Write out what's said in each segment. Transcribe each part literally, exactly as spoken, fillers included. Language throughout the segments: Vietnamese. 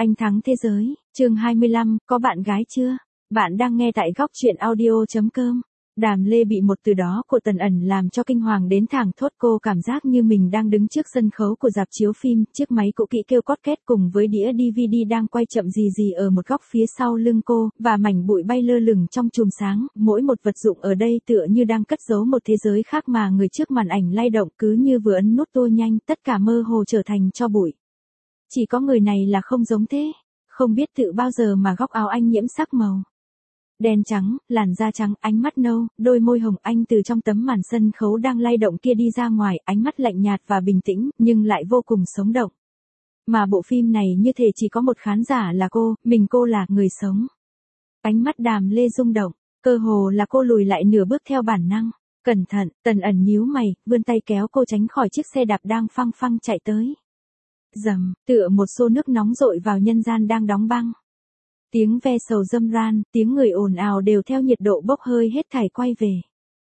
Anh thắng thế giới, chương hai mươi lăm, có bạn gái chưa? Bạn đang nghe tại góc truyện audio chấm com. Đàm Lê bị một từ đó của Tần Ẩn làm cho kinh hoàng đến thảng thốt, cô cảm giác như mình đang đứng trước sân khấu của rạp chiếu phim, chiếc máy cũ kỹ kêu cót két cùng với đĩa đê vê đê đang quay chậm gì gì ở một góc phía sau lưng cô, và mảnh bụi bay lơ lửng trong chùm sáng, mỗi một vật dụng ở đây tựa như đang cất giấu một thế giới khác mà người trước màn ảnh lay động cứ như vừa ấn nút tua nhanh, tất cả mơ hồ trở thành tro bụi. Chỉ có người này là không giống thế, không biết tự bao giờ mà góc áo anh nhiễm sắc màu đen trắng, làn da trắng, ánh mắt nâu, đôi môi hồng. Anh từ trong tấm màn sân khấu đang lay động kia đi ra ngoài, ánh mắt lạnh nhạt và bình tĩnh, nhưng lại vô cùng sống động. Mà bộ phim này như thể chỉ có một khán giả là cô, mình cô là người sống. Ánh mắt Đàm Lê rung động, cơ hồ là cô lùi lại nửa bước theo bản năng. Cẩn thận, Tần Ẩn nhíu mày, vươn tay kéo cô tránh khỏi chiếc xe đạp đang phăng phăng chạy tới. Rầm, tựa một xô nước nóng dội vào nhân gian đang đóng băng. Tiếng ve sầu râm ran, tiếng người ồn ào đều theo nhiệt độ bốc hơi hết thảy quay về.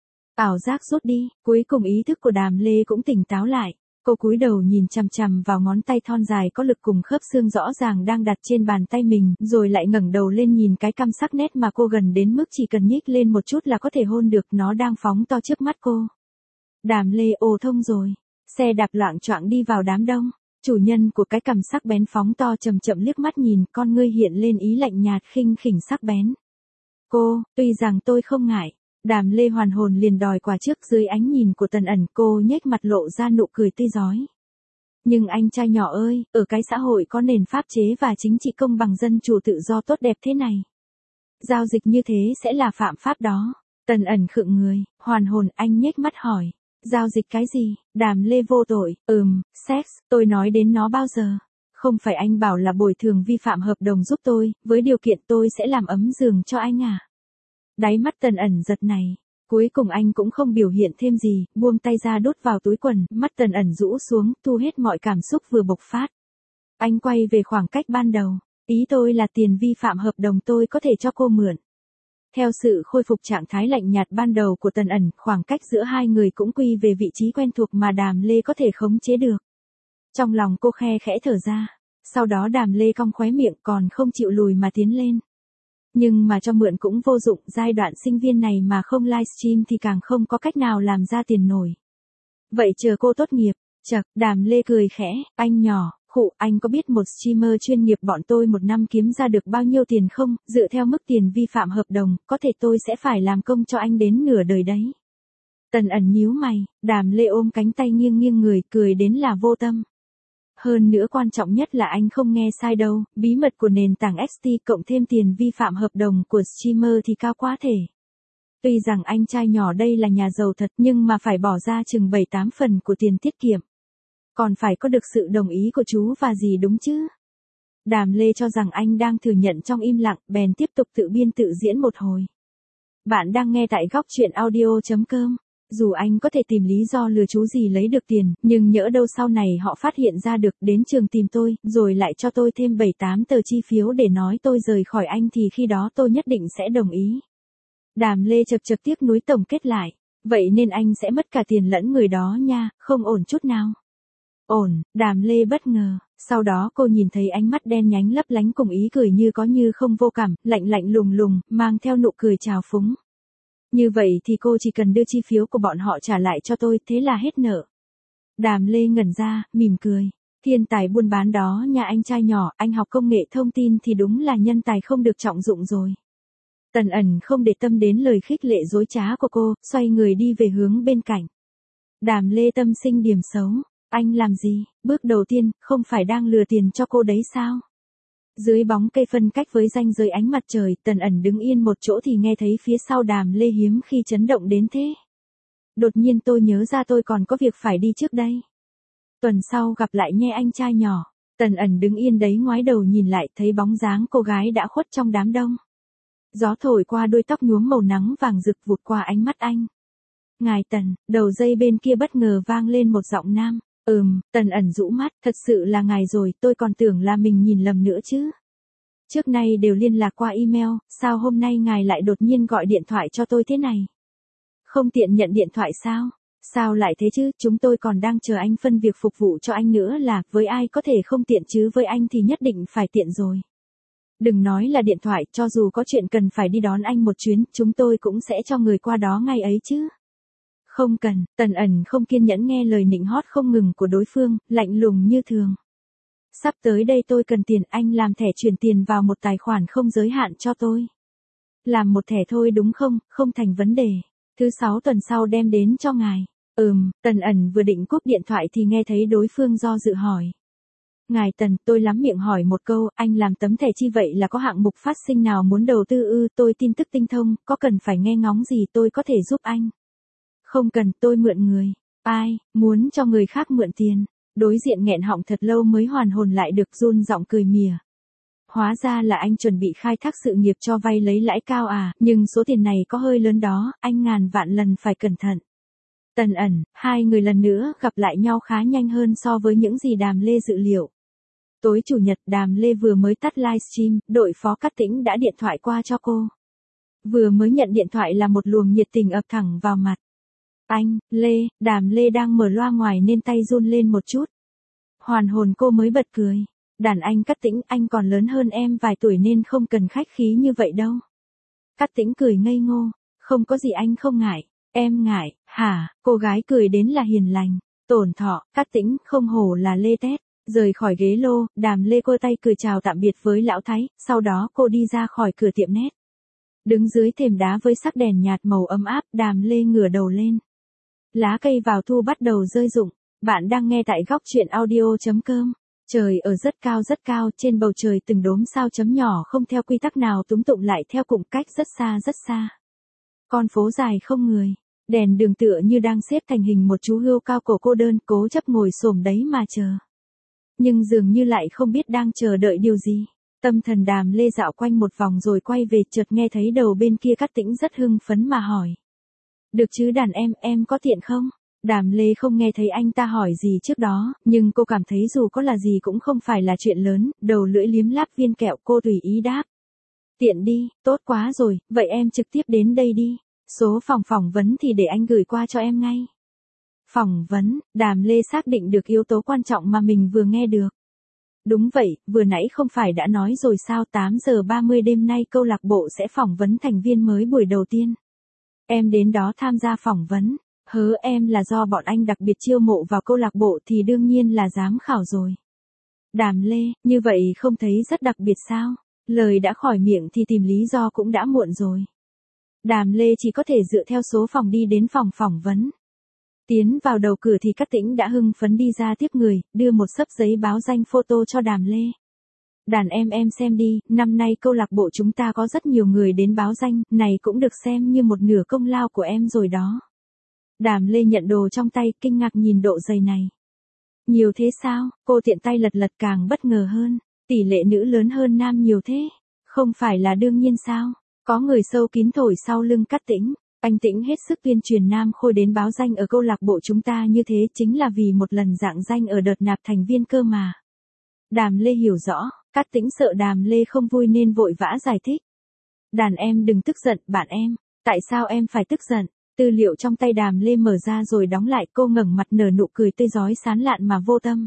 Ảo giác rút đi, cuối cùng ý thức của Đàm Lê cũng tỉnh táo lại. Cô cúi đầu nhìn chằm chằm vào ngón tay thon dài có lực cùng khớp xương rõ ràng đang đặt trên bàn tay mình, rồi lại ngẩng đầu lên nhìn cái cằm sắc nét mà cô gần đến mức chỉ cần nhích lên một chút là có thể hôn được, nó đang phóng to trước mắt cô. Đàm Lê ồ thông rồi, xe đạp loạng choạng đi vào đám đông. Chủ nhân của cái cằm sắc bén phóng to chậm chậm liếc mắt nhìn, con ngươi hiện lên ý lạnh nhạt khinh khỉnh sắc bén. Cô, tuy rằng tôi không ngại. Đàm Lê hoàn hồn liền đòi quà trước dưới ánh nhìn của Tần Ẩn, cô nhếch mặt lộ ra nụ cười tươi rói. Nhưng anh trai nhỏ ơi, ở cái xã hội có nền pháp chế và chính trị công bằng dân chủ tự do tốt đẹp thế này, giao dịch như thế sẽ là phạm pháp đó. Tần Ẩn khựng người, hoàn hồn, anh nhếch mắt hỏi. Giao dịch cái gì? Đàm Lê vô tội, ừm, sex, tôi nói đến nó bao giờ? Không phải anh bảo là bồi thường vi phạm hợp đồng giúp tôi, với điều kiện tôi sẽ làm ấm giường cho anh à? Đáy mắt Tần Ẩn giật này, cuối cùng anh cũng không biểu hiện thêm gì, buông tay ra đút vào túi quần, mắt Tần Ẩn rũ xuống, thu hết mọi cảm xúc vừa bộc phát. Anh quay về khoảng cách ban đầu, ý tôi là tiền vi phạm hợp đồng tôi có thể cho cô mượn. Theo sự khôi phục trạng thái lạnh nhạt ban đầu của Tần Ẩn, khoảng cách giữa hai người cũng quy về vị trí quen thuộc mà Đàm Lê có thể khống chế được. Trong lòng cô khe khẽ thở ra, sau đó Đàm Lê cong khóe miệng, còn không chịu lùi mà tiến lên. Nhưng mà cho mượn cũng vô dụng, giai đoạn sinh viên này mà không livestream thì càng không có cách nào làm ra tiền nổi. Vậy chờ cô tốt nghiệp, chậc, Đàm Lê cười khẽ, anh nhỏ. Khụ, anh có biết một streamer chuyên nghiệp bọn tôi một năm kiếm ra được bao nhiêu tiền không? Dựa theo mức tiền vi phạm hợp đồng, có thể tôi sẽ phải làm công cho anh đến nửa đời đấy. Tần Ẩn nhíu mày, Đàm Lê ôm cánh tay nghiêng nghiêng người, cười đến là vô tâm. Hơn nữa quan trọng nhất là anh không nghe sai đâu, bí mật của nền tảng ích tê cộng thêm tiền vi phạm hợp đồng của streamer thì cao quá thể. Tuy rằng anh trai nhỏ đây là nhà giàu thật nhưng mà phải bỏ ra chừng bảy tám phần của tiền tiết kiệm. Còn phải có được sự đồng ý của chú và dì đúng chứ? Đàm Lê cho rằng anh đang thừa nhận trong im lặng, bèn tiếp tục tự biên tự diễn một hồi. Bạn đang nghe tại góc truyện audio chấm com. Dù anh có thể tìm lý do lừa chú dì lấy được tiền, nhưng nhỡ đâu sau này họ phát hiện ra được, đến trường tìm tôi, rồi lại cho tôi thêm bảy tám tờ chi phiếu để nói tôi rời khỏi anh thì khi đó tôi nhất định sẽ đồng ý. Đàm Lê chập chập tiếc nuối tổng kết lại. Vậy nên anh sẽ mất cả tiền lẫn người đó nha, không ổn chút nào. Ổn, Đàm Lê bất ngờ, sau đó cô nhìn thấy ánh mắt đen nhánh lấp lánh cùng ý cười như có như không vô cảm, lạnh lạnh lùng lùng, mang theo nụ cười trào phúng. Như vậy thì cô chỉ cần đưa chi phiếu của bọn họ trả lại cho tôi, thế là hết nợ. Đàm Lê ngẩn ra, mỉm cười. Thiên tài buôn bán đó nha anh trai nhỏ, anh học công nghệ thông tin thì đúng là nhân tài không được trọng dụng rồi. Tần Ẩn không để tâm đến lời khích lệ dối trá của cô, xoay người đi về hướng bên cạnh. Đàm Lê tâm sinh điểm xấu. Anh làm gì? Bước đầu tiên, không phải đang lừa tiền cho cô đấy sao? Dưới bóng cây phân cách với ranh giới ánh mặt trời, Tần Ẩn đứng yên một chỗ thì nghe thấy phía sau Đàm Lê hiếm khi chấn động đến thế. Đột nhiên tôi nhớ ra tôi còn có việc phải đi trước đây. Tuần sau gặp lại nhé anh trai nhỏ. Tần Ẩn đứng yên đấy ngoái đầu nhìn lại, thấy bóng dáng cô gái đã khuất trong đám đông. Gió thổi qua đuôi tóc nhuốm màu nắng vàng rực vụt qua ánh mắt anh. Ngài Tần, đầu dây bên kia bất ngờ vang lên một giọng nam. Ừm, Tần Ẩn rũ mắt, thật sự là ngài rồi, tôi còn tưởng là mình nhìn lầm nữa chứ. Trước nay đều liên lạc qua email, sao hôm nay ngài lại đột nhiên gọi điện thoại cho tôi thế này? Không tiện nhận điện thoại sao? Sao lại thế chứ, chúng tôi còn đang chờ anh phân việc phục vụ cho anh nữa là, với ai có thể không tiện chứ với anh thì nhất định phải tiện rồi. Đừng nói là điện thoại, cho dù có chuyện cần phải đi đón anh một chuyến, chúng tôi cũng sẽ cho người qua đó ngay ấy chứ. Không cần, Tần Ẩn không kiên nhẫn nghe lời nịnh hót không ngừng của đối phương, lạnh lùng như thường. Sắp tới đây tôi cần tiền, anh làm thẻ chuyển tiền vào một tài khoản không giới hạn cho tôi. Làm một thẻ thôi đúng không, không thành vấn đề. Thứ sáu tuần sau đem đến cho ngài. Ừm, Tần Ẩn vừa định cúp điện thoại thì nghe thấy đối phương do dự hỏi. Ngài Tần, tôi lắm miệng hỏi một câu, anh làm tấm thẻ chi vậy là có hạng mục phát sinh nào muốn đầu tư ư, tôi tin tức tinh thông, có cần phải nghe ngóng gì tôi có thể giúp anh. Không cần, tôi mượn người. Ai, muốn cho người khác mượn tiền. Đối diện nghẹn họng thật lâu mới hoàn hồn lại được, run giọng cười mỉa. Hóa ra là anh chuẩn bị khai thác sự nghiệp cho vay lấy lãi cao à, nhưng số tiền này có hơi lớn đó, anh ngàn vạn lần phải cẩn thận. Tần Ẩn, hai người lần nữa gặp lại nhau khá nhanh hơn so với những gì Đàm Lê dự liệu. Tối chủ nhật Đàm Lê vừa mới tắt livestream, đội phó Cát Tĩnh đã điện thoại qua cho cô. Vừa mới nhận điện thoại là một luồng nhiệt tình ập thẳng vào mặt. Anh, Lê, Đàm Lê đang mở loa ngoài nên tay run lên một chút. Hoàn hồn cô mới bật cười. Đàn anh Cát Tĩnh, anh còn lớn hơn em vài tuổi nên không cần khách khí như vậy đâu. Cát Tĩnh cười ngây ngô, không có gì anh không ngại, em ngại, hả, cô gái cười đến là hiền lành, tổn thọ, Cát Tĩnh không hổ là Lê Tét. Rời khỏi ghế lô, Đàm Lê cô tay cười chào tạm biệt với lão Thái, sau đó cô đi ra khỏi cửa tiệm nét. Đứng dưới thềm đá với sắc đèn nhạt màu ấm áp, Đàm Lê ngửa đầu lên. Lá cây vào thu bắt đầu rơi rụng. Bạn đang nghe tại góc truyện audio chấm com. Trời ở rất cao rất cao, trên bầu trời từng đốm sao chấm nhỏ không theo quy tắc nào túm tụng lại theo cùng cách rất xa rất xa. Con phố dài không người, đèn đường tựa như đang xếp thành hình một chú hươu cao cổ cô đơn cố chấp ngồi xổm đấy mà chờ. Nhưng dường như lại không biết đang chờ đợi điều gì. Tâm thần Đàm Lê dạo quanh một vòng rồi quay về, chợt nghe thấy đầu bên kia Cát Tĩnh rất hưng phấn mà hỏi. Được chứ đàn em, em có tiện không? Đàm Lê không nghe thấy anh ta hỏi gì trước đó, nhưng cô cảm thấy dù có là gì cũng không phải là chuyện lớn, đầu lưỡi liếm láp viên kẹo cô tùy ý đáp. Tiện đi, tốt quá rồi, vậy em trực tiếp đến đây đi, số phòng phỏng vấn thì để anh gửi qua cho em ngay. Phỏng vấn, Đàm Lê xác định được yếu tố quan trọng mà mình vừa nghe được. Đúng vậy, vừa nãy không phải đã nói rồi sao, tám giờ ba mươi đêm nay câu lạc bộ sẽ phỏng vấn thành viên mới buổi đầu tiên. Em đến đó tham gia phỏng vấn. Hớ, em là do bọn anh đặc biệt chiêu mộ vào câu lạc bộ thì đương nhiên là giám khảo rồi. Đàm Lê, như vậy không thấy rất đặc biệt sao? Lời đã khỏi miệng thì tìm lý do cũng đã muộn rồi. Đàm Lê chỉ có thể dựa theo số phòng đi đến phòng phỏng vấn. Tiến vào đầu cửa thì Cát Tĩnh đã hưng phấn đi ra tiếp người, đưa một xấp giấy báo danh photo cho Đàm Lê. Đàn em em xem đi, năm nay câu lạc bộ chúng ta có rất nhiều người đến báo danh, này cũng được xem như một nửa công lao của em rồi đó. Đàm Lê nhận đồ trong tay, kinh ngạc nhìn độ dày này. Nhiều thế sao, cô tiện tay lật lật càng bất ngờ hơn, tỷ lệ nữ lớn hơn nam nhiều thế, không phải là đương nhiên sao, có người sâu kín thổi sau lưng Cát Tĩnh, anh Tĩnh hết sức tuyên truyền Nam Khôi đến báo danh ở câu lạc bộ chúng ta như thế chính là vì một lần rạng danh ở đợt nạp thành viên cơ mà. Đàm Lê hiểu rõ, Cát Tĩnh sợ Đàm Lê không vui nên vội vã giải thích. Đàn em đừng tức giận, bạn em, tại sao em phải tức giận? Tư liệu trong tay Đàm Lê mở ra rồi đóng lại, cô ngẩng mặt nở nụ cười tươi rói sán lạn mà vô tâm.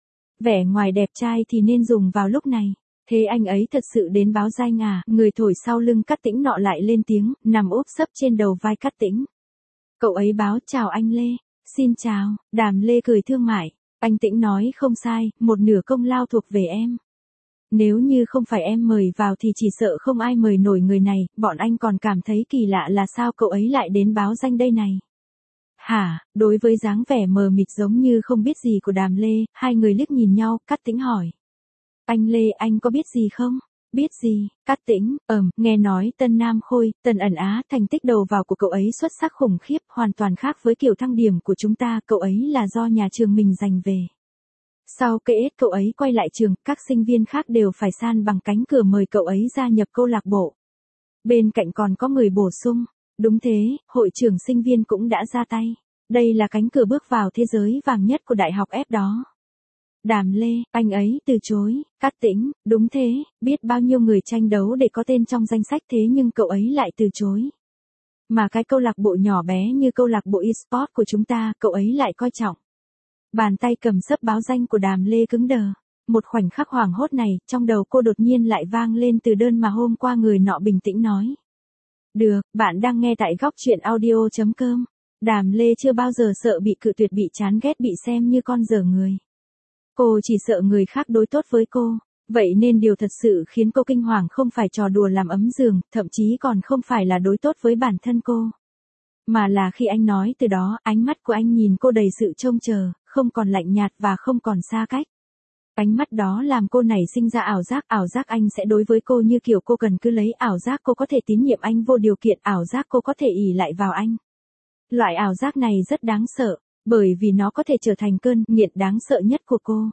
Vẻ ngoài đẹp trai thì nên dùng vào lúc này. Thế anh ấy thật sự đến báo danh à? Người thổi sau lưng Cát Tĩnh nọ lại lên tiếng, nằm úp sấp trên đầu vai Cát Tĩnh. Cậu ấy báo chào anh Lê. Xin chào, Đàm Lê cười thương mại. Anh Tĩnh nói không sai, một nửa công lao thuộc về em. Nếu như không phải em mời vào thì chỉ sợ không ai mời nổi người này, bọn anh còn cảm thấy kỳ lạ là sao cậu ấy lại đến báo danh đây này. Hả, đối với dáng vẻ mờ mịt giống như không biết gì của Đàm Lê, hai người liếc nhìn nhau, Cát Tĩnh hỏi. Anh Lê, anh có biết gì không? Biết gì? Cát Tĩnh, ừm, nghe nói Tân Nam Khôi, Tần Ẩn Á, thành tích đầu vào của cậu ấy xuất sắc khủng khiếp, hoàn toàn khác với kiểu thăng điểm của chúng ta, cậu ấy là do nhà trường mình giành về. Sau kệ ết cậu ấy quay lại trường, các sinh viên khác đều phải san bằng cánh cửa mời cậu ấy gia nhập câu lạc bộ. Bên cạnh còn có người bổ sung. Đúng thế, hội trưởng sinh viên cũng đã ra tay. Đây là cánh cửa bước vào thế giới vàng nhất của đại học F đó. Đàm Lê, anh ấy từ chối. Cát Tĩnh, đúng thế, biết bao nhiêu người tranh đấu để có tên trong danh sách thế nhưng cậu ấy lại từ chối. Mà cái câu lạc bộ nhỏ bé như câu lạc bộ eSport của chúng ta, cậu ấy lại coi trọng. Bàn tay cầm sấp báo danh của Đàm Lê cứng đờ. Một khoảnh khắc hoảng hốt này, trong đầu cô đột nhiên lại vang lên từ đơn mà hôm qua người nọ bình tĩnh nói. Được, bạn đang nghe tại góc chuyện audio chấm com. Đàm Lê chưa bao giờ sợ bị cự tuyệt, bị chán ghét, bị xem như con dở người. Cô chỉ sợ người khác đối tốt với cô. Vậy nên điều thật sự khiến cô kinh hoàng không phải trò đùa làm ấm giường, thậm chí còn không phải là đối tốt với bản thân cô. Mà là khi anh nói từ đó, ánh mắt của anh nhìn cô đầy sự trông chờ, không còn lạnh nhạt và không còn xa cách. Ánh mắt đó làm cô nảy sinh ra ảo giác, ảo giác anh sẽ đối với cô như kiểu cô cần cứ lấy, ảo giác cô có thể tín nhiệm anh vô điều kiện, ảo giác cô có thể ỷ lại vào anh. Loại ảo giác này rất đáng sợ, bởi vì nó có thể trở thành cơn nghiện đáng sợ nhất của cô.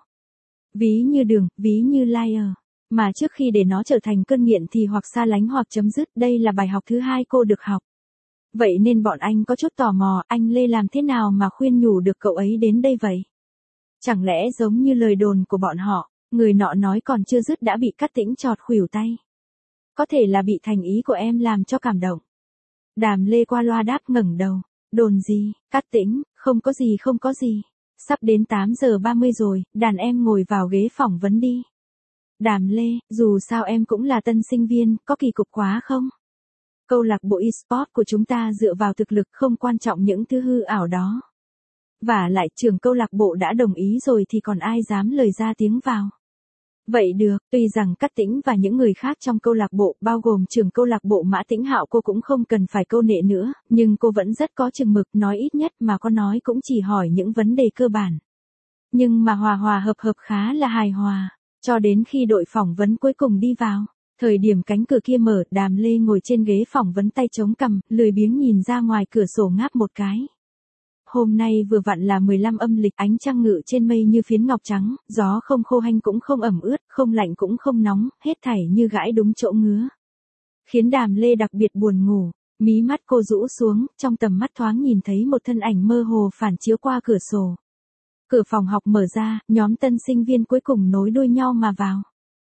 Ví như đường, ví như liar. Mà trước khi để nó trở thành cơn nghiện thì hoặc xa lánh hoặc chấm dứt, đây là bài học thứ hai cô được học. Vậy nên bọn anh có chút tò mò, anh Lê làm thế nào mà khuyên nhủ được cậu ấy đến đây vậy? Chẳng lẽ giống như lời đồn của bọn họ, người nọ nói còn chưa dứt đã bị Cát Tĩnh chọt khuỷu tay. Có thể là bị thành ý của em làm cho cảm động. Đàm Lê qua loa đáp, ngẩng đầu. Đồn gì, Cát Tĩnh, không có gì không có gì. Sắp đến tám giờ ba mươi rồi, đàn em ngồi vào ghế phỏng vấn đi. Đàm Lê, dù sao em cũng là tân sinh viên, có kỳ cục quá không? Câu lạc bộ eSport của chúng ta dựa vào thực lực, không quan trọng những thứ hư ảo đó. Và lại trưởng câu lạc bộ đã đồng ý rồi thì còn ai dám lời ra tiếng vào. Vậy được, tuy rằng Cát Tĩnh và những người khác trong câu lạc bộ, bao gồm trưởng câu lạc bộ Mã Tĩnh Hạo, cô cũng không cần phải câu nệ nữa, nhưng cô vẫn rất có chừng mực, nói ít nhất mà có nói cũng chỉ hỏi những vấn đề cơ bản. Nhưng mà hòa hòa hợp hợp khá là hài hòa, cho đến khi đội phỏng vấn cuối cùng đi vào. Thời điểm cánh cửa kia mở, Đàm Lê ngồi trên ghế phỏng vấn tay chống cằm, lười biếng nhìn ra ngoài cửa sổ ngáp một cái. Hôm nay vừa vặn là mười lăm âm lịch, ánh trăng ngự trên mây như phiến ngọc trắng, gió không khô hanh cũng không ẩm ướt, không lạnh cũng không nóng, hết thảy như gãi đúng chỗ ngứa. Khiến Đàm Lê đặc biệt buồn ngủ, mí mắt cô rũ xuống, trong tầm mắt thoáng nhìn thấy một thân ảnh mơ hồ phản chiếu qua cửa sổ. Cửa phòng học mở ra, nhóm tân sinh viên cuối cùng nối đuôi nhau mà vào.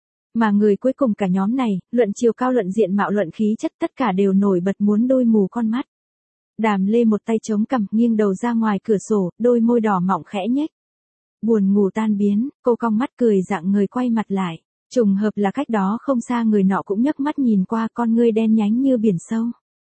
Mà người cuối cùng cả nhóm này, luận chiều cao, luận diện mạo, luận khí chất, tất cả đều nổi bật muốn đôi mù con mắt. Đàm Lê một tay chống cằm, nghiêng đầu ra ngoài cửa sổ, đôi môi đỏ mọng khẽ nhếch. Buồn ngủ tan biến, cô cong mắt cười dạng người quay mặt lại. Trùng hợp là cách đó không xa người nọ cũng nhấc mắt nhìn qua, con ngươi đen nhánh như biển sâu.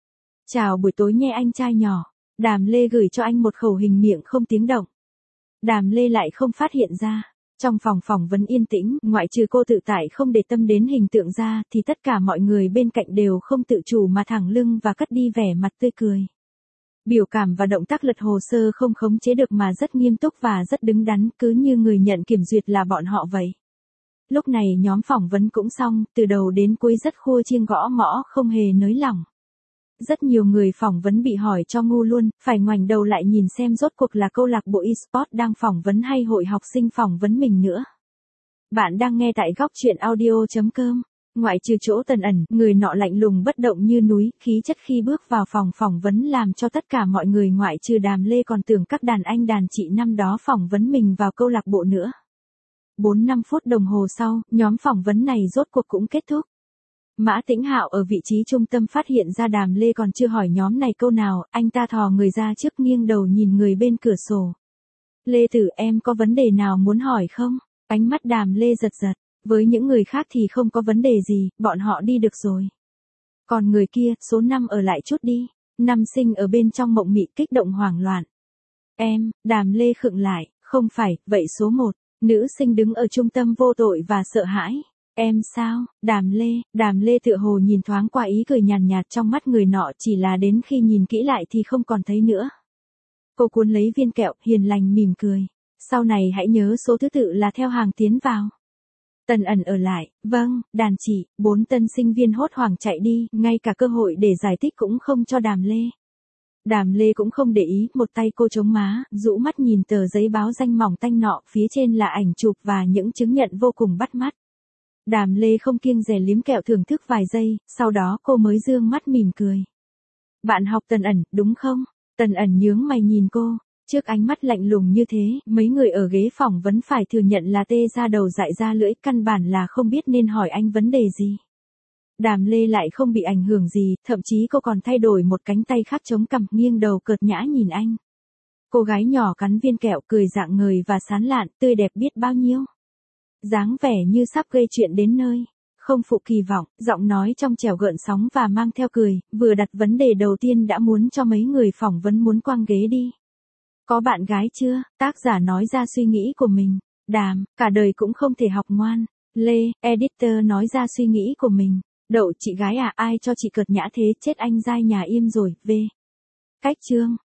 Chào buổi tối nhé anh trai nhỏ. Đàm Lê gửi cho anh một khẩu hình miệng không tiếng động. Đàm Lê lại không phát hiện ra. Trong phòng phỏng vấn yên tĩnh, ngoại trừ cô tự tại không để tâm đến hình tượng ra, thì tất cả mọi người bên cạnh đều không tự chủ mà thẳng lưng và cất đi vẻ mặt tươi cười. Biểu cảm và động tác lật hồ sơ không khống chế được mà rất nghiêm túc và rất đứng đắn, cứ như người nhận kiểm duyệt là bọn họ vậy. Lúc này nhóm phỏng vấn cũng xong, từ đầu đến cuối rất khua chiêng gõ mõ, không hề nới lỏng. Rất nhiều người phỏng vấn bị hỏi cho ngu luôn, phải ngoảnh đầu lại nhìn xem rốt cuộc là câu lạc bộ eSport đang phỏng vấn hay hội học sinh phỏng vấn mình nữa. Bạn đang nghe tại góc chuyện audio chấm com. Ngoại trừ chỗ Tần Ẩn, người nọ lạnh lùng bất động như núi, khí chất khi bước vào phòng phỏng vấn làm cho tất cả mọi người ngoại trừ Đàm Lê còn tưởng các đàn anh đàn chị năm đó phỏng vấn mình vào câu lạc bộ nữa. bốn năm phút đồng hồ sau, nhóm phỏng vấn này rốt cuộc cũng kết thúc. Mã Tĩnh Hạo ở vị trí trung tâm phát hiện ra Đàm Lê còn chưa hỏi nhóm này câu nào, anh ta thò người ra trước, nghiêng đầu nhìn người bên cửa sổ. Lê Tử, em có vấn đề nào muốn hỏi không? Ánh mắt Đàm Lê giật giật. Với những người khác thì không có vấn đề gì, bọn họ đi được rồi. Còn người kia, số năm ở lại chút đi. Năm sinh ở bên trong mộng mị kích động hoảng loạn. Em, Đàm Lê khựng lại, không phải, vậy số một. Nữ sinh đứng ở trung tâm vô tội và sợ hãi. Em sao, Đàm Lê, Đàm Lê tựa hồ nhìn thoáng qua ý cười nhàn nhạt trong mắt người nọ, chỉ là đến khi nhìn kỹ lại thì không còn thấy nữa. Cô cuốn lấy viên kẹo, hiền lành mỉm cười. Sau này hãy nhớ số thứ tự là theo hàng tiến vào. Tần Ẩn ở lại, vâng, đàn chị, bốn tân sinh viên hốt hoảng chạy đi, ngay cả cơ hội để giải thích cũng không cho Đàm Lê. Đàm Lê cũng không để ý, một tay cô chống má, rũ mắt nhìn tờ giấy báo danh mỏng tanh nọ, phía trên là ảnh chụp và những chứng nhận vô cùng bắt mắt. Đàm Lê không kiêng dè liếm kẹo thưởng thức vài giây, sau đó cô mới dương mắt mỉm cười. Bạn học Tần Ẩn, đúng không? Tần Ẩn nhướng mày nhìn cô. Trước ánh mắt lạnh lùng như thế, mấy người ở ghế phỏng vấn phải thừa nhận là tê ra đầu dại ra lưỡi, căn bản là không biết nên hỏi anh vấn đề gì. Đàm Lê lại không bị ảnh hưởng gì, thậm chí cô còn thay đổi một cánh tay khác chống cằm, nghiêng đầu cợt nhã nhìn anh. Cô gái nhỏ cắn viên kẹo, cười rạng ngời và sán lạn, tươi đẹp biết bao nhiêu. Dáng vẻ như sắp gây chuyện đến nơi. Không phụ kỳ vọng, giọng nói trong trẻo gợn sóng và mang theo cười, vừa đặt vấn đề đầu tiên đã muốn cho mấy người phỏng vấn muốn quăng ghế đi. Có bạn gái chưa? Tác giả nói ra suy nghĩ của mình. Đàm, cả đời cũng không thể học ngoan. Lê, editor nói ra suy nghĩ của mình. Đậu chị gái à, ai cho chị cợt nhã thế, chết anh dai nhà im rồi. V. Cách chương.